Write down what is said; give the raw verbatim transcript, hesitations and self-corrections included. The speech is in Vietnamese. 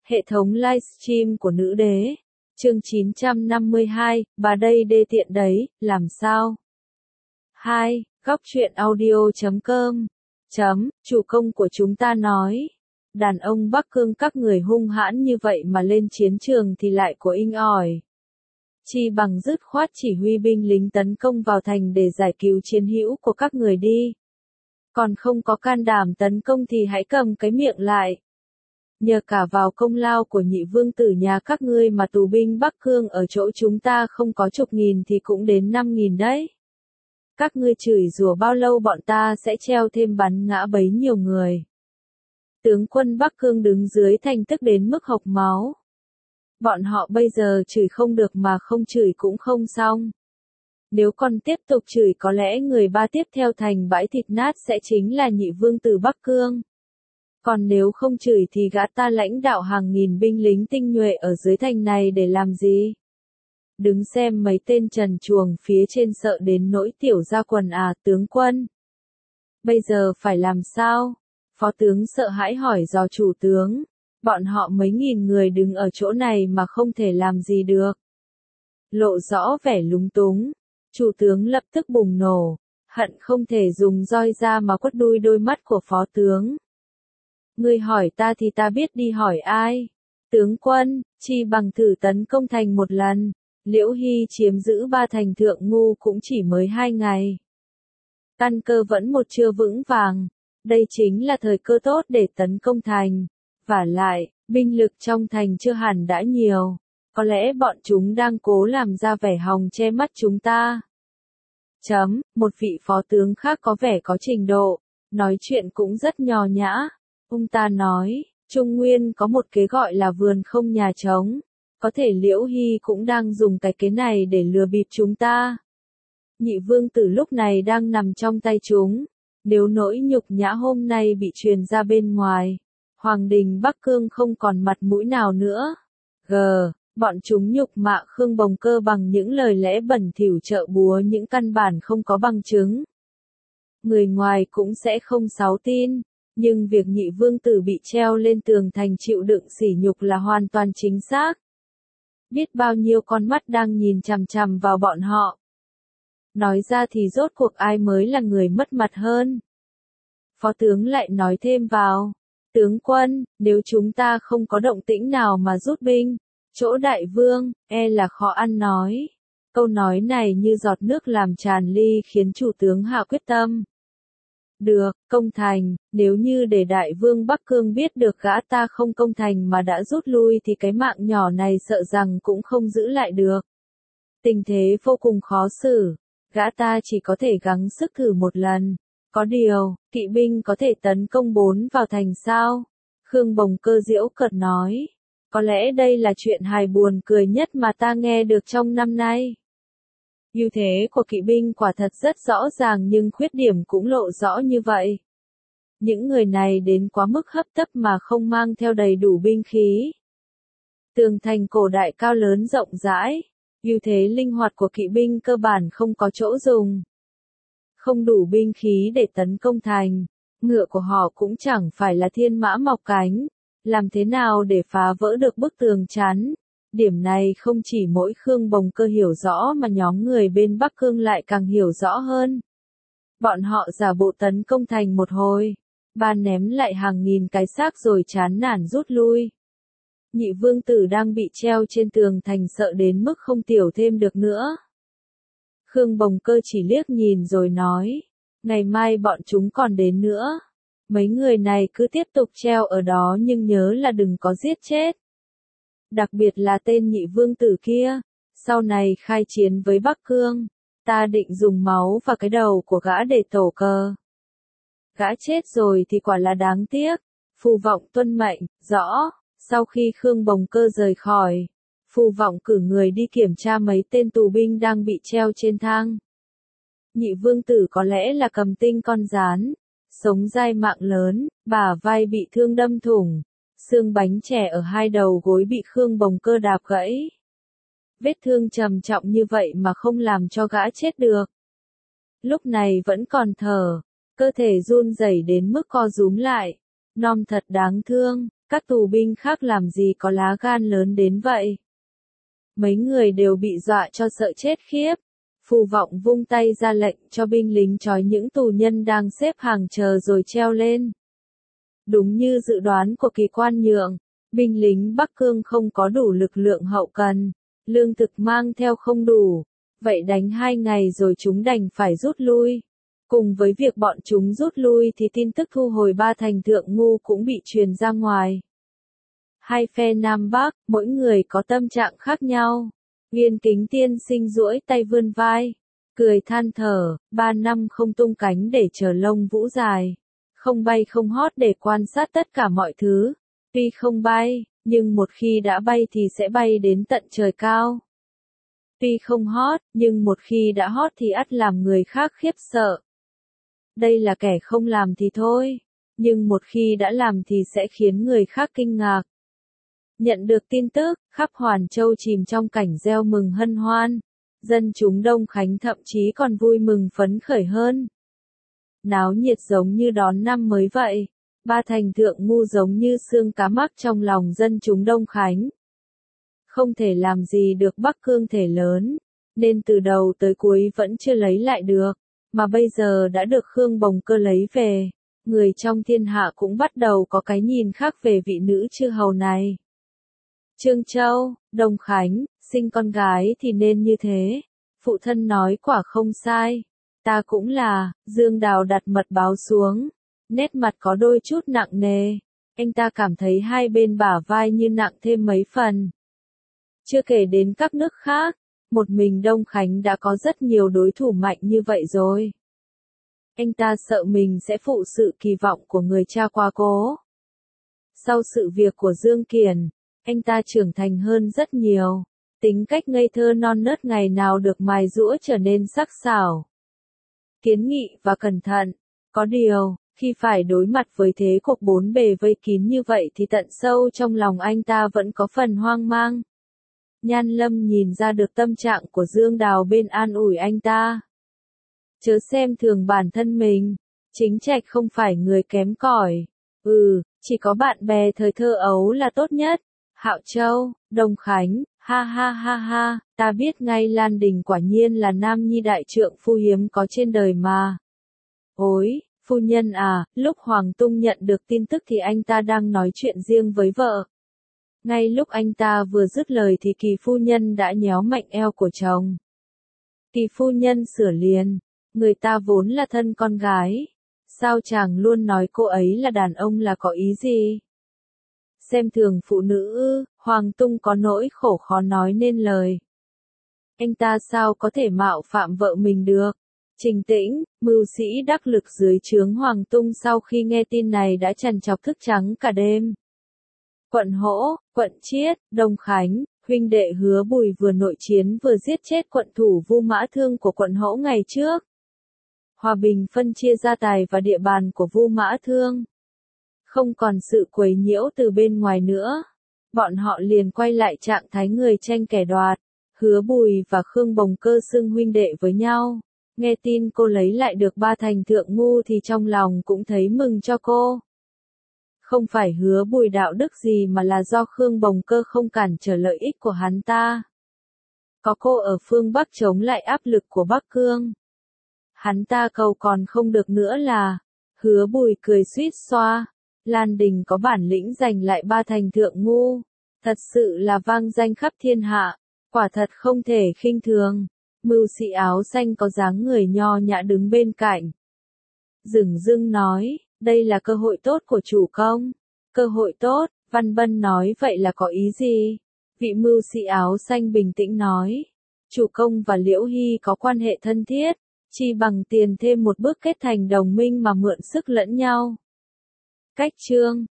Hệ thống livestream của nữ đế. Chương chín trăm năm mươi hai, bà đây đê tiện đấy, làm sao? hai. Góc truyện audio chấm com. Chấm, chủ công của chúng ta nói. Đàn ông Bắc Cương các người hung hãn như vậy mà lên chiến trường thì lại của inh ỏi. Chi bằng dứt khoát chỉ huy binh lính tấn công vào thành để giải cứu chiến hữu của các người đi. Còn không có can đảm tấn công thì hãy cầm cái miệng lại. Nhờ cả vào công lao của nhị vương tử nhà các ngươi mà tù binh Bắc Cương ở chỗ chúng ta không có chục nghìn thì cũng đến năm nghìn đấy. Các ngươi chửi rủa bao lâu bọn ta sẽ treo thêm bắn ngã bấy nhiêu người. Tướng quân Bắc Cương đứng dưới thành tức đến mức hộc máu. Bọn họ bây giờ chửi không được mà không chửi cũng không xong. Nếu còn tiếp tục chửi có lẽ người ba tiếp theo thành bãi thịt nát sẽ chính là nhị vương tử Bắc Cương. Còn nếu không chửi thì gã ta lãnh đạo hàng nghìn binh lính tinh nhuệ ở dưới thành này để làm gì? Đứng xem mấy tên trần truồng phía trên sợ đến nỗi tiểu ra quần à, tướng quân. Bây giờ phải làm sao? Phó tướng sợ hãi hỏi dò chủ tướng. Bọn họ mấy nghìn người đứng ở chỗ này mà không thể làm gì được. Lộ rõ vẻ lúng túng. Chủ tướng lập tức bùng nổ. Hận không thể dùng roi ra mà quất đuôi đôi mắt của phó tướng. Ngươi hỏi ta thì ta biết đi hỏi ai. Tướng quân, chi bằng thử tấn công thành một lần. Liễu Hy chiếm giữ ba thành Thượng Ngu cũng chỉ mới hai ngày. Căn cơ vẫn một chưa vững vàng. Đây chính là thời cơ tốt để tấn công thành. Vả lại, binh lực trong thành chưa hẳn đã nhiều. Có lẽ bọn chúng đang cố làm ra vẻ hòng che mắt chúng ta. Chấm, một vị phó tướng khác có vẻ có trình độ. Nói chuyện cũng rất nho nhã. Ông ta nói, Trung Nguyên có một kế gọi là vườn không nhà trống. Có thể Liễu Hy cũng đang dùng cái kế này để lừa bịp chúng ta. Nhị vương tử lúc này đang nằm trong tay chúng. Nếu nỗi nhục nhã hôm nay bị truyền ra bên ngoài, Hoàng đình Bắc Cương không còn mặt mũi nào nữa. G. Bọn chúng nhục mạ Khương Bồng Cơ bằng những lời lẽ bẩn thỉu trợ búa những căn bản không có bằng chứng. Người ngoài cũng sẽ không sáo tin. Nhưng việc nhị vương tử bị treo lên tường thành chịu đựng sỉ nhục là hoàn toàn chính xác. Biết bao nhiêu con mắt đang nhìn chằm chằm vào bọn họ. Nói ra thì rốt cuộc ai mới là người mất mặt hơn. Phó tướng lại nói thêm vào. Tướng quân, nếu chúng ta không có động tĩnh nào mà rút binh, chỗ đại vương, e là khó ăn nói. Câu nói này như giọt nước làm tràn ly khiến chủ tướng hạ quyết tâm. Được, công thành, nếu như để đại vương Bắc Cương biết được gã ta không công thành mà đã rút lui thì cái mạng nhỏ này sợ rằng cũng không giữ lại được. Tình thế vô cùng khó xử, gã ta chỉ có thể gắng sức thử một lần. Có điều, kỵ binh có thể tấn công bốn vào thành sao? Khương Bồng Cơ giễu cợt nói. Có lẽ đây là chuyện hài buồn cười nhất mà ta nghe được trong năm nay. Ưu thế của kỵ binh quả thật rất rõ ràng nhưng khuyết điểm cũng lộ rõ như vậy. Những người này đến quá mức hấp tấp mà không mang theo đầy đủ binh khí. Tường thành cổ đại cao lớn rộng rãi, ưu thế linh hoạt của kỵ binh cơ bản không có chỗ dùng. Không đủ binh khí để tấn công thành, ngựa của họ cũng chẳng phải là thiên mã mọc cánh, làm thế nào để phá vỡ được bức tường chắn. Điểm này không chỉ mỗi Khương Bồng Cơ hiểu rõ mà nhóm người bên Bắc Cương lại càng hiểu rõ hơn. Bọn họ giả bộ tấn công thành một hồi, ba ném lại hàng nghìn cái xác rồi chán nản rút lui. Nhị vương tử đang bị treo trên tường thành sợ đến mức không tiểu thêm được nữa. Khương Bồng Cơ chỉ liếc nhìn rồi nói, ngày mai bọn chúng còn đến nữa. Mấy người này cứ tiếp tục treo ở đó nhưng nhớ là đừng có giết chết. Đặc biệt là tên nhị vương tử kia, sau này khai chiến với Bắc Cương, ta định dùng máu và cái đầu của gã để tổ cờ. Gã chết rồi thì quả là đáng tiếc, Phù Vọng tuân mệnh, rõ, sau khi Khương Bồng Cơ rời khỏi, Phù Vọng cử người đi kiểm tra mấy tên tù binh đang bị treo trên thang. Nhị vương tử có lẽ là cầm tinh con gián, sống dai mạng lớn, bả vai bị thương đâm thủng. Xương bánh chè ở hai đầu gối bị Khương Bồng Cơ đạp gãy. Vết thương trầm trọng như vậy mà không làm cho gã chết được. Lúc này vẫn còn thở, cơ thể run rẩy đến mức co rúm lại. Nom thật đáng thương, Các tù binh khác làm gì có lá gan lớn đến vậy. Mấy người đều bị dọa cho sợ chết khiếp. Phù Vọng vung tay ra lệnh cho binh lính trói những tù nhân đang xếp hàng chờ rồi treo lên. Đúng như dự đoán của Kỳ Quan Nhượng, binh lính Bắc Cương không có đủ lực lượng hậu cần, lương thực mang theo không đủ, vậy đánh hai ngày rồi chúng đành phải rút lui. Cùng với việc bọn chúng rút lui thì tin tức thu hồi ba thành Thượng Ngu cũng bị truyền ra ngoài. Hai phe Nam Bắc, mỗi người có tâm trạng khác nhau. Viên Kính tiên sinh duỗi tay vươn vai, cười than thở, ba năm không tung cánh để chờ lông vũ dài, không bay không hót để quan sát tất cả mọi thứ. Tuy không bay, nhưng một khi đã bay thì sẽ bay đến tận trời cao. Tuy không hót, nhưng một khi đã hót thì ắt làm người khác khiếp sợ. Đây là kẻ không làm thì thôi, nhưng một khi đã làm thì sẽ khiến người khác kinh ngạc. Nhận được tin tức, khắp Hoàn Châu chìm trong cảnh reo mừng hân hoan. Dân chúng Đông Khánh thậm chí còn vui mừng phấn khởi hơn. Náo nhiệt giống như đón năm mới vậy. Ba thành Thượng Ngu giống như xương cá mắc trong lòng dân chúng Đông Khánh. Không thể làm gì được Bắc Cương thể lớn, nên từ đầu tới cuối vẫn chưa lấy lại được, mà bây giờ đã được Khương Bồng Cơ lấy về. Người trong thiên hạ cũng bắt đầu có cái nhìn khác về vị nữ chư hầu này. Trương Châu, Đông Khánh, sinh con gái thì nên như thế. Phụ thân nói quả không sai. Ta cũng là, Dương Đào đặt mật báo xuống. Nét mặt có đôi chút nặng nề. Anh ta cảm thấy hai bên bả vai như nặng thêm mấy phần. Chưa kể đến các nước khác, một mình Đông Khánh đã có rất nhiều đối thủ mạnh như vậy rồi. Anh ta sợ mình sẽ phụ sự kỳ vọng của người cha quá cố. Sau sự việc của Dương Kiền, anh ta trưởng thành hơn rất nhiều, tính cách ngây thơ non nớt ngày nào được mài giũa trở nên sắc sảo, kiến nghị và cẩn thận. Có điều, khi phải đối mặt với thế cuộc bốn bề vây kín như vậy thì tận sâu trong lòng anh ta vẫn có phần hoang mang. Nhan Lâm nhìn ra được tâm trạng của Dương Đào bên an ủi anh ta. Chớ xem thường bản thân mình, Chính Trạch không phải người kém cỏi. Ừ, chỉ có bạn bè thời thơ ấu là tốt nhất. Hạo Châu, Đông Khánh, ha ha ha ha, ta biết ngay Lan Đình quả nhiên là nam nhi đại trượng phu hiếm có trên đời mà. Ôi, phu nhân à, lúc Hoàng Tung nhận được tin tức thì anh ta đang nói chuyện riêng với vợ. Ngay lúc anh ta vừa dứt lời thì Kỳ phu nhân đã nhéo mạnh eo của chồng. Kỳ phu nhân sửa liền, người ta vốn là thân con gái. Sao chàng luôn nói cô ấy là đàn ông là có ý gì? Xem thường phụ nữ ư? Hoàng Tung có nỗi khổ khó nói nên lời. Anh ta sao có thể mạo phạm vợ mình được? Trình Tĩnh, mưu sĩ đắc lực dưới trướng Hoàng Tung sau khi nghe tin này đã trằn trọc thức trắng cả đêm. Quận Hỗ, quận Chiết, Đông Khánh, huynh đệ Hứa Bùi vừa nội chiến vừa giết chết quận thủ Vu Mã Thương của quận Hỗ ngày trước. Hòa bình phân chia gia tài và địa bàn của Vu Mã Thương. Không còn sự quấy nhiễu từ bên ngoài nữa. Bọn họ liền quay lại trạng thái người tranh kẻ đoạt. Hứa Bùi và Khương Bồng Cơ xưng huynh đệ với nhau. Nghe tin cô lấy lại được ba thành Thượng Ngu thì trong lòng cũng thấy mừng cho cô. Không phải Hứa Bùi đạo đức gì mà là do Khương Bồng Cơ không cản trở lợi ích của hắn ta. Có cô ở phương Bắc chống lại áp lực của Bắc Cương. Hắn ta cầu còn không được nữa là. Hứa Bùi cười suýt xoa. Lan Đình có bản lĩnh giành lại ba thành Thượng Ngu. Thật sự là vang danh khắp thiên hạ. Quả thật không thể khinh thường. Mưu sĩ áo xanh có dáng người nho nhã đứng bên cạnh. Dửng dưng nói, đây là cơ hội tốt của chủ công. Cơ hội tốt, Văn Bân nói vậy là có ý gì? Vị mưu sĩ áo xanh bình tĩnh nói. Chủ công và Liễu Hy có quan hệ thân thiết, chi bằng tiền thêm một bước kết thành đồng minh mà mượn sức lẫn nhau. Cách chương